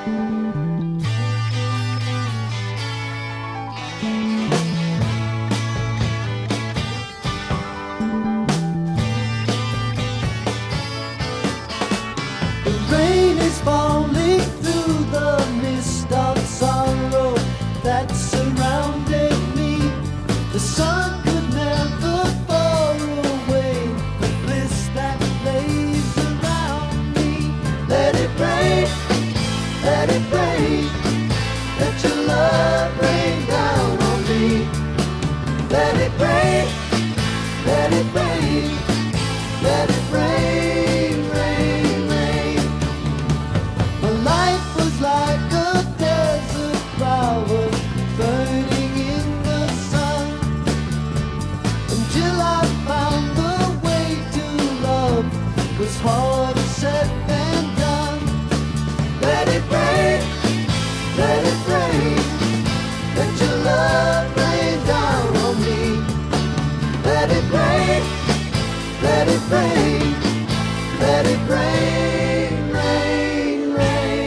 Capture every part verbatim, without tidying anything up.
Falling through the mist of sorrow that surrounded me. The sun could never fall away the bliss that lays around me. Let it rain, let it rain, let your love rain down on me. Let it rain, let it rain, let it rain. Like a desert flower burning in the sun, until I found the way to love was harder said than done. Let it rain, let it rain, let your love rain down on me. Let it rain, let it rain, let it rain, rain, rain.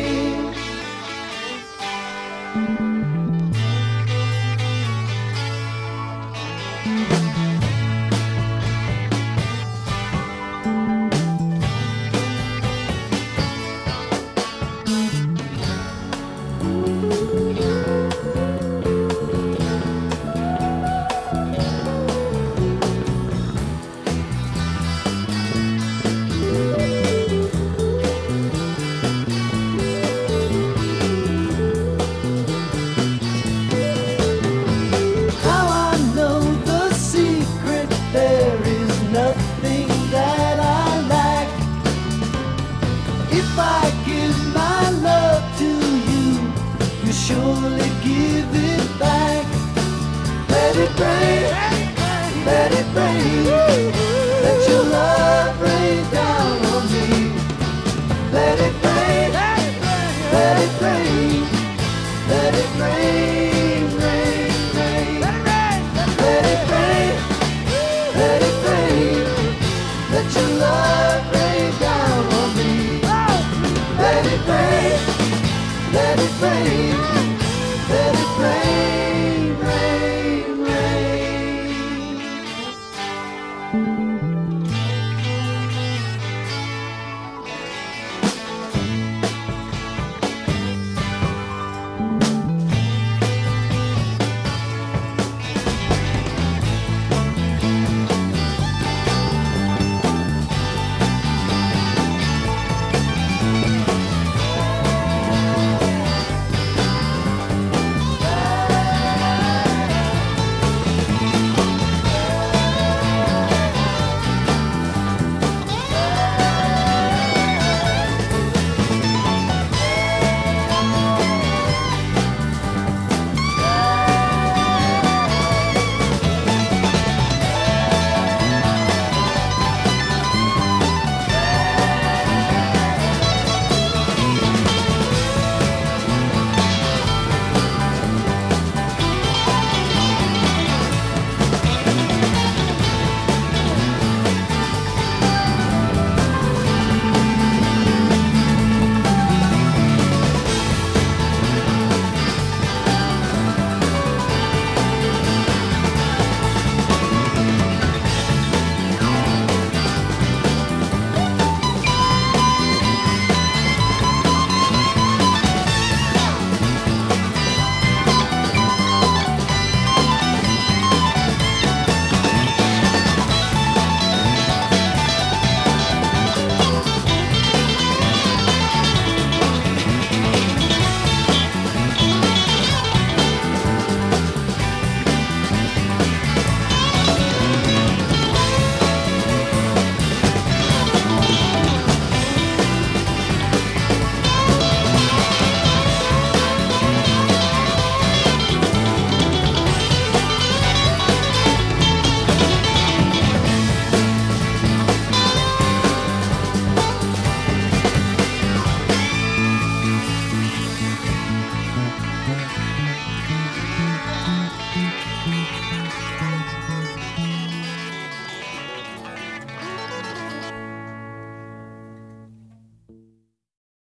Surely give it back. Let it rain, let it rain, let your love rain down on me. Let it rain, let it rain, let it rain, rain, rain. Let it rain, let it rain, let your love rain down on me. Let it rain, let it rain.